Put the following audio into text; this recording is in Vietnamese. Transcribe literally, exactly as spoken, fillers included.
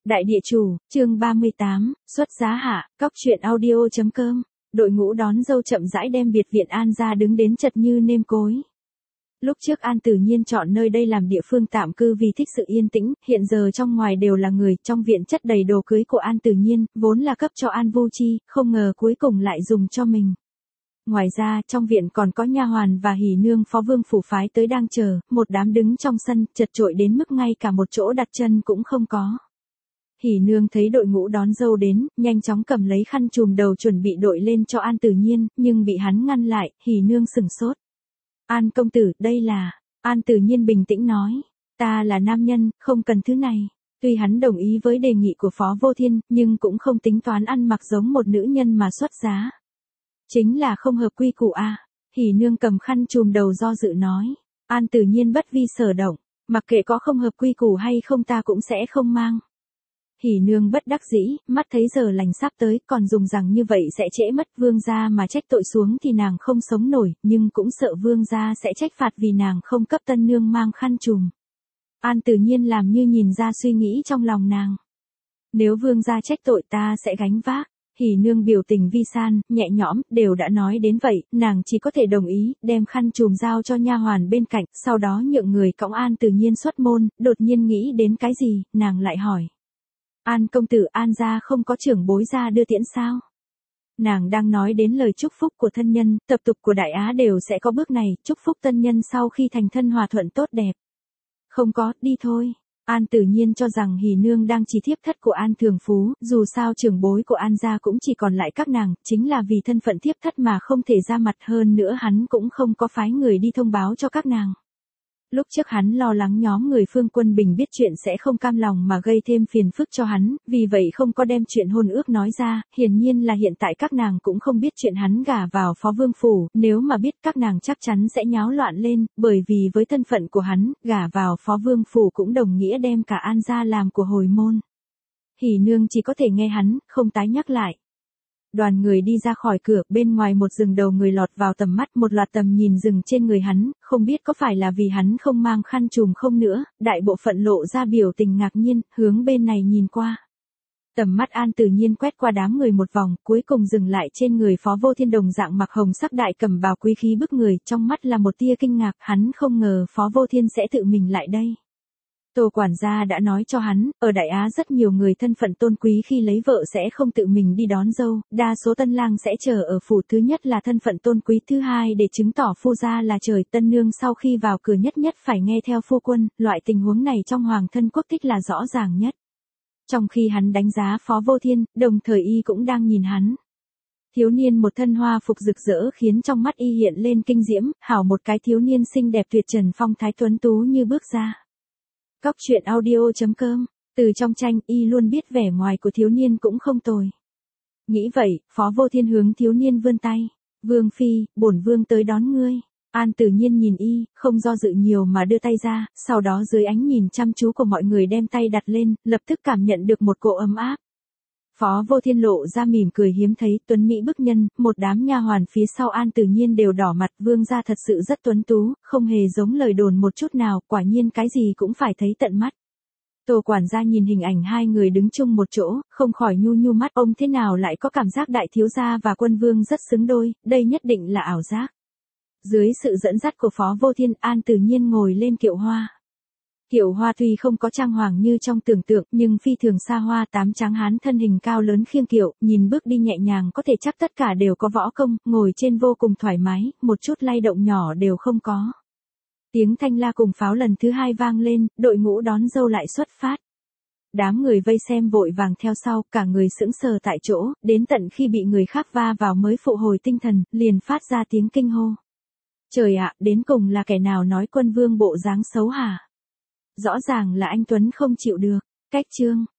Đại địa chủ, chương ba mươi tám, xuất giá hạ, cóc truyện audio.com, đội ngũ đón dâu chậm rãi đem biệt viện An ra đứng đến chật như nêm cối. Lúc trước An tự nhiên chọn nơi đây làm địa phương tạm cư vì thích sự yên tĩnh, hiện giờ trong ngoài đều là người, trong viện chất đầy đồ cưới của An tự nhiên, vốn là cấp cho An Vu Chi, không ngờ cuối cùng lại dùng cho mình. Ngoài ra, trong viện còn có nha hoàn và hỉ nương phó vương phủ phái tới đang chờ, một đám đứng trong sân, chật chội đến mức ngay cả một chỗ đặt chân cũng không có. Hỉ nương thấy đội ngũ đón dâu đến, nhanh chóng cầm lấy khăn trùm đầu chuẩn bị đội lên cho An tự nhiên, nhưng bị hắn ngăn lại, hỉ nương sửng sốt. An công tử, đây là... An tự nhiên bình tĩnh nói, ta là nam nhân, không cần thứ này. Tuy hắn đồng ý với đề nghị của Phó Vô Thiên, nhưng cũng không tính toán ăn mặc giống một nữ nhân mà xuất giá. Chính là không hợp quy củ à. Hỉ nương cầm khăn trùm đầu do dự nói. An tự nhiên bất vi sở động, mặc kệ có không hợp quy củ hay không ta cũng sẽ không mang. Hỉ nương bất đắc dĩ, mắt thấy giờ lành sắp tới, còn dùng rằng như vậy sẽ trễ mất vương gia mà trách tội xuống thì nàng không sống nổi, nhưng cũng sợ vương gia sẽ trách phạt vì nàng không cấp tân nương mang khăn trùm. An tự nhiên làm như nhìn ra suy nghĩ trong lòng nàng. Nếu vương gia trách tội ta sẽ gánh vác. Hỉ nương biểu tình vi san, nhẹ nhõm, đều đã nói đến vậy, nàng chỉ có thể đồng ý, đem khăn trùm giao cho nha hoàn bên cạnh, sau đó nhượng người cõng An tự nhiên xuất môn, đột nhiên nghĩ đến cái gì, nàng lại hỏi. An công tử, An gia không có trưởng bối ra đưa tiễn sao? Nàng đang nói đến lời chúc phúc của thân nhân, tập tục của Đại Á đều sẽ có bước này, chúc phúc tân nhân sau khi thành thân hòa thuận tốt đẹp. Không có, đi thôi. An tự nhiên cho rằng hỉ nương đang chỉ thiếp thất của An Thường Phú, dù sao trưởng bối của An gia cũng chỉ còn lại các nàng, chính là vì thân phận thiếp thất mà không thể ra mặt, hơn nữa hắn cũng không có phái người đi thông báo cho các nàng. Lúc trước hắn lo lắng nhóm người Phương Quân Bình biết chuyện sẽ không cam lòng mà gây thêm phiền phức cho hắn, vì vậy không có đem chuyện hôn ước nói ra, hiển nhiên là hiện tại các nàng cũng không biết chuyện hắn gả vào Phó Vương Phủ, nếu mà biết các nàng chắc chắn sẽ nháo loạn lên, bởi vì với thân phận của hắn, gả vào Phó Vương Phủ cũng đồng nghĩa đem cả An gia làm của hồi môn. Hỉ nương chỉ có thể nghe hắn, không tái nhắc lại. Đoàn người đi ra khỏi cửa, bên ngoài một rừng đầu người lọt vào tầm mắt, một loạt tầm nhìn dừng trên người hắn, không biết có phải là vì hắn không mang khăn trùm không nữa, đại bộ phận lộ ra biểu tình ngạc nhiên, hướng bên này nhìn qua. Tầm mắt An tự nhiên quét qua đám người một vòng, cuối cùng dừng lại trên người Phó Vô Thiên đồng dạng mặc hồng sắc đại cẩm bào quý khí bức người, trong mắt là một tia kinh ngạc, hắn không ngờ Phó Vô Thiên sẽ tự mình lại đây. Tô quản gia đã nói cho hắn, ở Đại Á rất nhiều người thân phận tôn quý khi lấy vợ sẽ không tự mình đi đón dâu, đa số tân lang sẽ chờ ở phủ, thứ nhất là thân phận tôn quý, thứ hai để chứng tỏ phu gia là trời, tân nương sau khi vào cửa nhất nhất phải nghe theo phu quân, loại tình huống này trong hoàng thân quốc thích là rõ ràng nhất. Trong khi hắn đánh giá Phó Vô Thiên, đồng thời y cũng đang nhìn hắn. Thiếu niên một thân hoa phục rực rỡ khiến trong mắt y hiện lên kinh diễm, hảo một cái thiếu niên xinh đẹp tuyệt trần phong thái tuấn tú như bước ra. Cóc truyện audio.com, từ trong tranh y luôn biết vẻ ngoài của thiếu niên cũng không tồi. Nghĩ vậy, Phó Vô Thiên hướng thiếu niên vươn tay. Vương phi, bổn vương tới đón ngươi. An tự nhiên nhìn y, không do dự nhiều mà đưa tay ra, sau đó dưới ánh nhìn chăm chú của mọi người đem tay đặt lên, lập tức cảm nhận được một cỗ ấm áp. Phó Vô Thiên lộ ra mỉm cười hiếm thấy, tuấn mỹ bức nhân, một đám nha hoàn phía sau An tự nhiên đều đỏ mặt, vương gia thật sự rất tuấn tú, không hề giống lời đồn một chút nào, quả nhiên cái gì cũng phải thấy tận mắt. Tô quản gia nhìn hình ảnh hai người đứng chung một chỗ, không khỏi nhu nhu mắt, ông thế nào lại có cảm giác đại thiếu gia và quân vương rất xứng đôi, đây nhất định là ảo giác. Dưới sự dẫn dắt của Phó Vô Thiên, An tự nhiên ngồi lên kiệu hoa. Kiệu hoa tuy không có trang hoàng như trong tưởng tượng, nhưng phi thường xa hoa, tám tráng hán thân hình cao lớn khiêng kiệu, nhìn bước đi nhẹ nhàng có thể chắc tất cả đều có võ công, ngồi trên vô cùng thoải mái, một chút lay động nhỏ đều không có. Tiếng thanh la cùng pháo lần thứ hai vang lên, đội ngũ đón dâu lại xuất phát. Đám người vây xem vội vàng theo sau, cả người sững sờ tại chỗ, đến tận khi bị người khác va vào mới phụ hồi tinh thần, liền phát ra tiếng kinh hô. Trời ạ, đến cùng là kẻ nào nói quân vương bộ dáng xấu hả? Rõ ràng là anh Tuấn không chịu được. Cách chương.